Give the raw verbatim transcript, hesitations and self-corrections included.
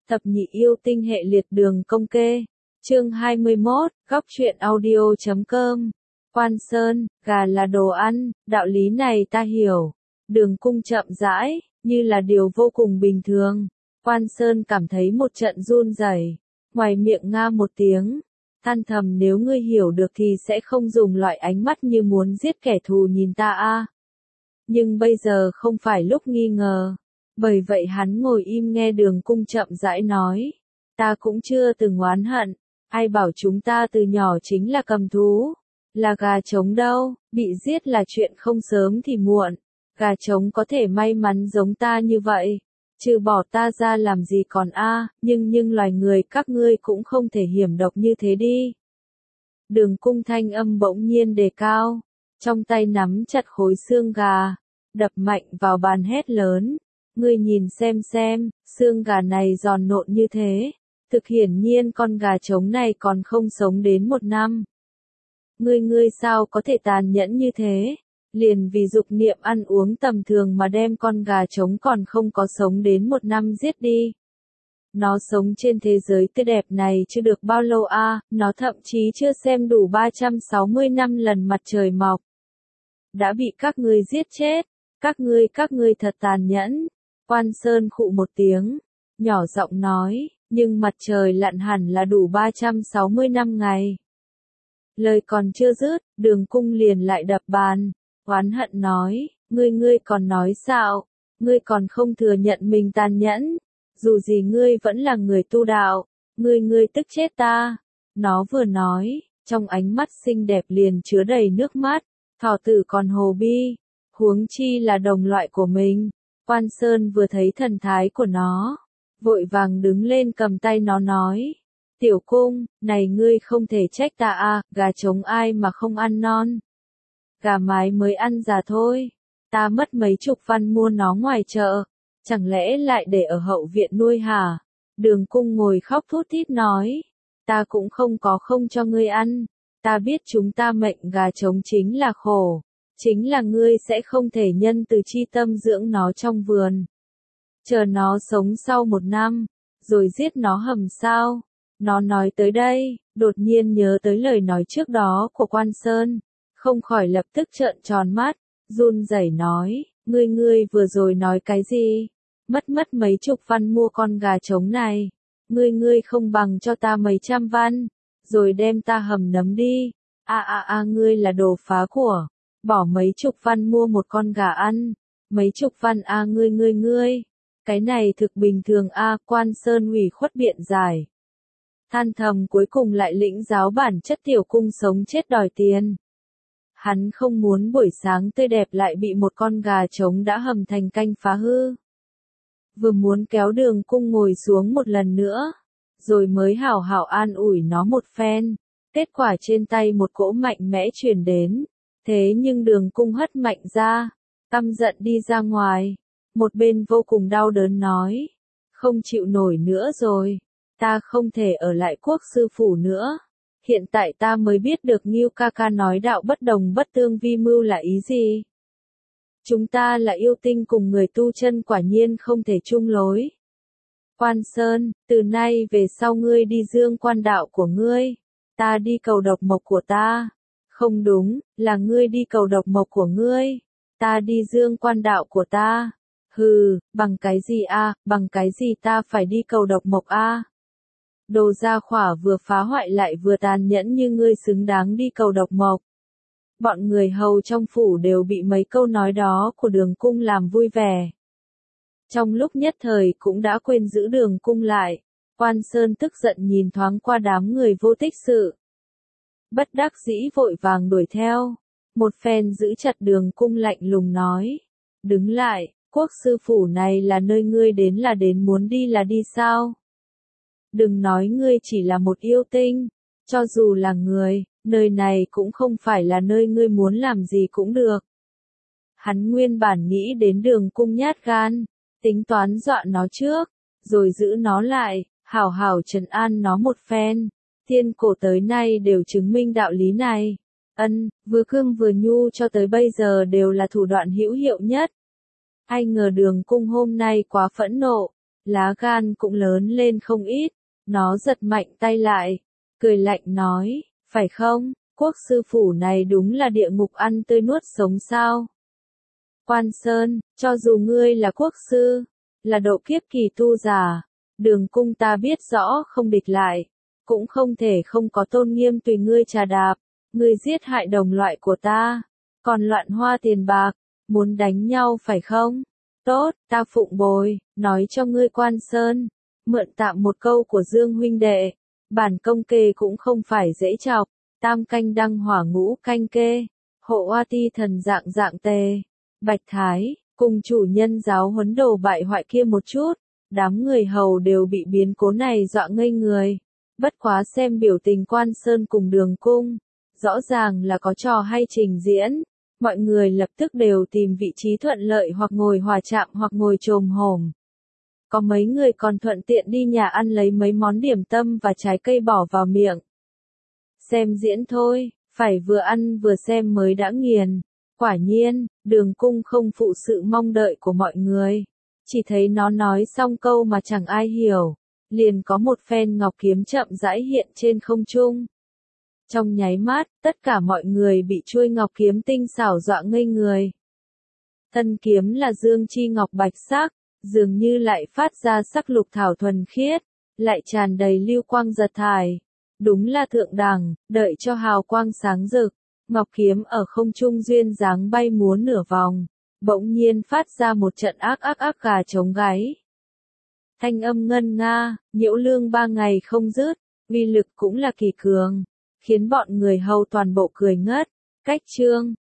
Tập nhị yêu tinh hệ liệt đường công kê. Chương hai mươi mốt, góc truyện audio chấm com. Quan Sơn, gà là đồ ăn, đạo lý này ta hiểu. Đường cung chậm rãi, như là điều vô cùng bình thường. Quan Sơn cảm thấy một trận run rẩy, ngoài miệng nga một tiếng, than thầm nếu ngươi hiểu được thì sẽ không dùng loại ánh mắt như muốn giết kẻ thù nhìn ta a. Nhưng bây giờ không phải lúc nghi ngờ. Bởi vậy hắn ngồi im nghe đường cung chậm rãi nói. Ta cũng chưa từng oán hận, ai bảo chúng ta từ nhỏ chính là cầm thú, là gà trống đâu, bị giết là chuyện không sớm thì muộn. Gà trống có thể may mắn giống ta như vậy, trừ bỏ ta ra làm gì còn a, nhưng nhưng loài người các ngươi cũng không thể hiểm độc như thế đi. Đường cung thanh âm bỗng nhiên đề cao, trong tay nắm chặt khối xương gà, đập mạnh vào bàn hét lớn. Ngươi nhìn xem xem, xương gà này giòn nộn như thế, thực hiển nhiên con gà trống này còn không sống đến một năm. Ngươi ngươi sao có thể tàn nhẫn như thế, liền vì dục niệm ăn uống tầm thường mà đem con gà trống còn không có sống đến một năm giết đi. Nó sống trên thế giới tươi đẹp này chưa được bao lâu a, nó thậm chí chưa xem đủ ba trăm sáu mươi năm lần mặt trời mọc. Đã bị các ngươi giết chết, các ngươi các ngươi thật tàn nhẫn. Quan Sơn khụ một tiếng, nhỏ giọng nói, nhưng mặt trời lặn hẳn là đủ ba trăm sáu mươi năm ngày. Lời còn chưa dứt, đường cung liền lại đập bàn, oán hận nói, ngươi ngươi còn nói sao, ngươi còn không thừa nhận mình tàn nhẫn, dù gì ngươi vẫn là người tu đạo, ngươi ngươi tức chết ta. Nó vừa nói, trong ánh mắt xinh đẹp liền chứa đầy nước mắt, thỏ tử còn hồ bi, huống chi là đồng loại của mình. Quan Sơn vừa thấy thần thái của nó, vội vàng đứng lên cầm tay nó nói, tiểu cung, này ngươi không thể trách ta a, gà trống ai mà không ăn non. Gà mái mới ăn già thôi, ta mất mấy chục văn mua nó ngoài chợ, chẳng lẽ lại để ở hậu viện nuôi hả? Đường cung ngồi khóc thút thít nói, ta cũng không có không cho ngươi ăn, ta biết chúng ta mệnh gà trống chính là khổ. Chính là ngươi sẽ không thể nhân từ chi tâm dưỡng nó trong vườn. Chờ nó sống sau một năm, rồi giết nó hầm sao. Nó nói tới đây, đột nhiên nhớ tới lời nói trước đó của Quan Sơn, không khỏi lập tức trợn tròn mắt, run rẩy nói, ngươi ngươi vừa rồi nói cái gì? Mất mất mấy chục văn mua con gà trống này, ngươi ngươi không bằng cho ta mấy trăm văn, rồi đem ta hầm nấm đi. A a a ngươi là đồ phá của. Bỏ mấy chục văn mua một con gà ăn, mấy chục văn a à, ngươi ngươi ngươi, cái này thực bình thường a. À, Quan Sơn ủy khuất biện giải, than thầm cuối cùng lại lĩnh giáo bản chất tiểu cung sống chết đòi tiền. Hắn không muốn buổi sáng tươi đẹp lại bị một con gà trống đã hầm thành canh phá hư. Vừa muốn kéo đường cung ngồi xuống một lần nữa, rồi mới hảo hảo an ủi nó một phen, kết quả trên tay một cỗ mạnh mẽ truyền đến. Thế nhưng đường cung hất mạnh ra, căm giận đi ra ngoài, một bên vô cùng đau đớn nói, không chịu nổi nữa rồi, ta không thể ở lại quốc sư phủ nữa, hiện tại ta mới biết được Ngưu ca ca nói đạo bất đồng bất tương vi mưu là ý gì. Chúng ta là yêu tinh cùng người tu chân quả nhiên không thể chung lối. Quan Sơn, từ nay về sau ngươi đi dương quan đạo của ngươi, ta đi cầu độc mộc của ta. Không đúng, là ngươi đi cầu độc mộc của ngươi, ta đi dương quan đạo của ta. Hừ, bằng cái gì a, à, bằng cái gì ta phải đi cầu độc mộc a? À? Đồ gia khỏa vừa phá hoại lại vừa tàn nhẫn như ngươi xứng đáng đi cầu độc mộc. Bọn người hầu trong phủ đều bị mấy câu nói đó của đường cung làm vui vẻ. Trong lúc nhất thời cũng đã quên giữ đường cung lại, Quan Sơn tức giận nhìn thoáng qua đám người vô tích sự. Bất đắc dĩ vội vàng đuổi theo, một phen giữ chặt đường cung lạnh lùng nói, đứng lại, quốc sư phủ này là nơi ngươi đến là đến muốn đi là đi sao? Đừng nói ngươi chỉ là một yêu tinh, cho dù là người, nơi này cũng không phải là nơi ngươi muốn làm gì cũng được. Hắn nguyên bản nghĩ đến đường cung nhát gan, tính toán dọa nó trước, rồi giữ nó lại, hảo hảo trấn an nó một phen. Thiên cổ tới nay đều chứng minh đạo lý này. Ân, vừa cương vừa nhu cho tới bây giờ đều là thủ đoạn hữu hiệu nhất. Ai ngờ đường cung hôm nay quá phẫn nộ, lá gan cũng lớn lên không ít, nó giật mạnh tay lại, cười lạnh nói, phải không, quốc sư phủ này đúng là địa ngục ăn tươi nuốt sống sao? Quan Sơn, cho dù ngươi là quốc sư, là độ kiếp kỳ tu giả, Đường Cung ta biết rõ không địch lại, cũng không thể không có tôn nghiêm tùy ngươi trà đạp, ngươi giết hại đồng loại của ta, còn loạn hoa tiền bạc, muốn đánh nhau phải không? Tốt, ta phụng bồi, nói cho ngươi Quan Sơn, mượn tạm một câu của Dương huynh đệ, bản công kê cũng không phải dễ chọc, tam canh đăng hỏa ngũ canh kê, hộ oa ti thần dạng dạng tề, Bạch Thái, cùng chủ nhân giáo huấn đồ bại hoại kia một chút, đám người hầu đều bị biến cố này dọa ngây người, bất quá xem biểu tình Quan Sơn cùng Đường Cung, rõ ràng là có trò hay trình diễn. Mọi người lập tức đều tìm vị trí thuận lợi hoặc ngồi hòa chạm hoặc ngồi chồm hổm. Có mấy người còn thuận tiện đi nhà ăn lấy mấy món điểm tâm và trái cây bỏ vào miệng. Xem diễn thôi, phải vừa ăn vừa xem mới đã nghiền. Quả nhiên, Đường Cung không phụ sự mong đợi của mọi người. Chỉ thấy nó nói xong câu mà chẳng ai hiểu. Liền có một phen ngọc kiếm chậm rãi hiện trên không trung. Trong nháy mắt, tất cả mọi người bị chuôi ngọc kiếm tinh xảo dọa ngây người. Thân kiếm là dương chi ngọc bạch sắc, dường như lại phát ra sắc lục thảo thuần khiết, lại tràn đầy lưu quang giật thải. Đúng là thượng đẳng, đợi cho hào quang sáng rực, ngọc kiếm ở không trung duyên dáng bay múa nửa vòng, bỗng nhiên phát ra một trận ác ác ác gà trống gáy. Thanh âm ngân nga, nhiễu lương ba ngày không dứt, uy lực cũng là kỳ cường, khiến bọn người hầu toàn bộ cười ngất. Cách chương